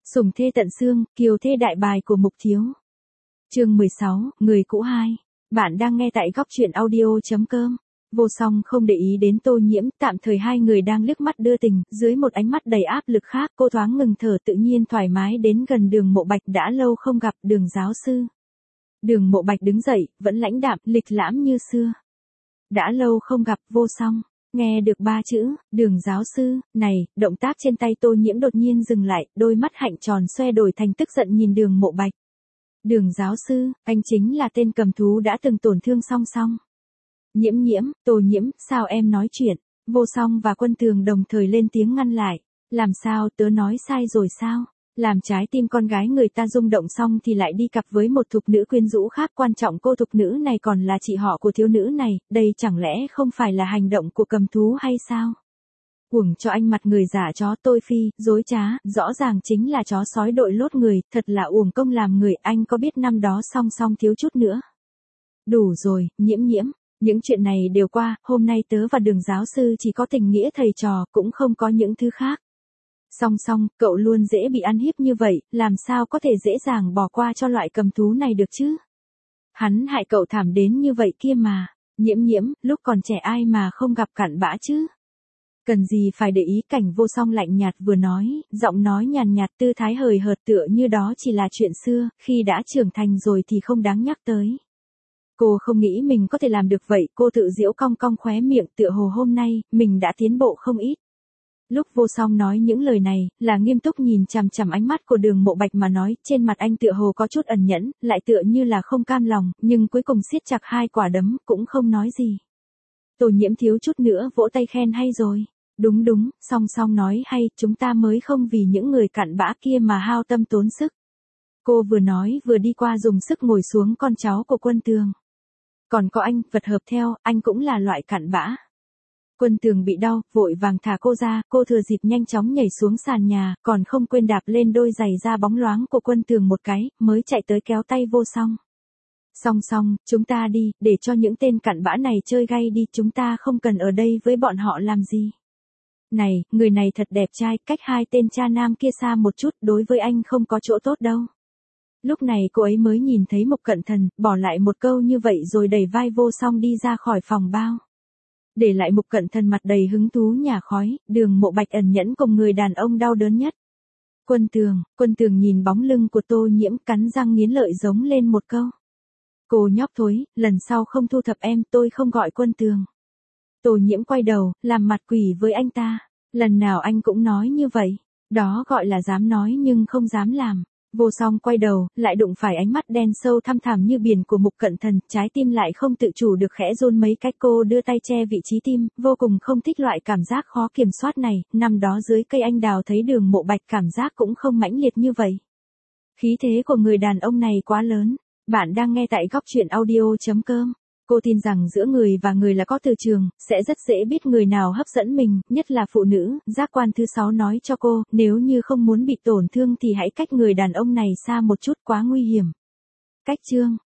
Sủng thê tận xương, kiều thê đại bài của Mục Thiếu. Chương 16, người cũ 2. Bạn đang nghe tại góc truyện audio.com. Vô Song không để ý đến Tô Nhiễm, tạm thời hai người đang liếc mắt đưa tình, dưới một ánh mắt đầy áp lực khác, cô thoáng ngừng thở tự nhiên thoải mái đến gần Đường Mộ Bạch. Đã lâu không gặp, Đường giáo sư. Đường Mộ Bạch đứng dậy, vẫn lãnh đạm, lịch lãm như xưa. Đã lâu không gặp, Vô Song. Nghe được ba chữ, Đường giáo sư, này, động tác trên tay Tô Nhiễm đột nhiên dừng lại, đôi mắt hạnh tròn xoe đổi thành tức giận nhìn Đường Mộ Bạch. Đường giáo sư, anh chính là tên cầm thú đã từng tổn thương Song Song. Nhiễm, Tô Nhiễm, sao em nói chuyện? Vô Song và Quân Tường đồng thời lên tiếng ngăn lại. Làm sao, tớ nói sai rồi sao? Làm trái tim con gái người ta rung động xong thì lại đi cặp với một thục nữ quyến rũ khác, quan trọng cô thục nữ này còn là chị họ của thiếu nữ này, đây chẳng lẽ không phải là hành động của cầm thú hay sao? Uổng cho anh mặt người giả chó tôi phi, dối trá, rõ ràng chính là chó sói đội lốt người, thật là uổng công làm người, anh có biết năm đó Song Song thiếu chút nữa. Đủ rồi, Nhiễm, những chuyện này đều qua, hôm nay tớ và Đường giáo sư chỉ có tình nghĩa thầy trò, cũng không có những thứ khác. Song, cậu luôn dễ bị ăn hiếp như vậy, làm sao có thể dễ dàng bỏ qua cho loại cầm thú này được chứ? Hắn hại cậu thảm đến như vậy kia mà. Nhiễm, lúc còn trẻ ai mà không gặp cặn bã chứ? Cần gì phải để ý? Cảnh Vô Song lạnh nhạt vừa nói, giọng nói nhàn nhạt, tư thái hời hợt tựa như đó chỉ là chuyện xưa, khi đã trưởng thành rồi thì không đáng nhắc tới. Cô không nghĩ mình có thể làm được vậy, cô tự giễu cong khóe miệng, tựa hồ hôm nay, mình đã tiến bộ không ít. Lúc Vô Song nói những lời này, là nghiêm túc nhìn chằm chằm ánh mắt của Đường Mộ Bạch mà nói, trên mặt anh tựa hồ có chút ẩn nhẫn, lại tựa như là không cam lòng, nhưng cuối cùng siết chặt hai quả đấm, cũng không nói gì. Tô Nhiễm thiếu chút nữa vỗ tay khen hay rồi. Đúng, Song nói hay, chúng ta mới không vì những người cặn bã kia mà hao tâm tốn sức. Cô vừa nói vừa đi qua dùng sức ngồi xuống con cháu của Quân Tường. Còn có anh, vật hợp theo, anh cũng là loại cặn bã. Quân Tường bị đau, vội vàng thả cô ra, cô thừa dịp nhanh chóng nhảy xuống sàn nhà, còn không quên đạp lên đôi giày da bóng loáng của Quân Tường một cái, mới chạy tới kéo tay Vô Song. Song, chúng ta đi, để cho những tên cặn bã này chơi gay đi, chúng ta không cần ở đây với bọn họ làm gì. Này, người này thật đẹp trai, cách hai tên cha nam kia xa một chút, đối với anh không có chỗ tốt đâu. Lúc này cô ấy mới nhìn thấy Mục Cận Thần, bỏ lại một câu như vậy rồi đẩy vai Vô Song đi ra khỏi phòng bao. Để lại Mục Cận Thần mặt đầy hứng thú nhả khói, Đường Mộ Bạch ẩn nhẫn cùng người đàn ông đau đớn nhất. Quân Tường nhìn bóng lưng của Tô Nhiễm cắn răng nghiến lợi giống lên một câu. Cô nhóc thối, lần sau không thu thập em, tôi không gọi Quân Tường. Tô Nhiễm quay đầu, làm mặt quỷ với anh ta. Lần nào anh cũng nói như vậy. Đó gọi là dám nói nhưng không dám làm. Vô Song quay đầu, lại đụng phải ánh mắt đen sâu thăm thẳm như biển của Mục Cận Thần, trái tim lại không tự chủ được khẽ run mấy cái. Cô đưa tay che vị trí tim, vô cùng không thích loại cảm giác khó kiểm soát này. Năm đó dưới cây anh đào thấy Đường Mộ Bạch cảm giác cũng không mãnh liệt như vậy. Khí thế của người đàn ông này quá lớn. Bạn đang nghe tại góc truyện audio.com. Cô tin rằng giữa người và người là có từ trường, sẽ rất dễ biết người nào hấp dẫn mình, nhất là phụ nữ. Giác quan thứ 6 nói cho cô, nếu như không muốn bị tổn thương thì hãy cách người đàn ông này xa một chút, quá nguy hiểm. Cách chương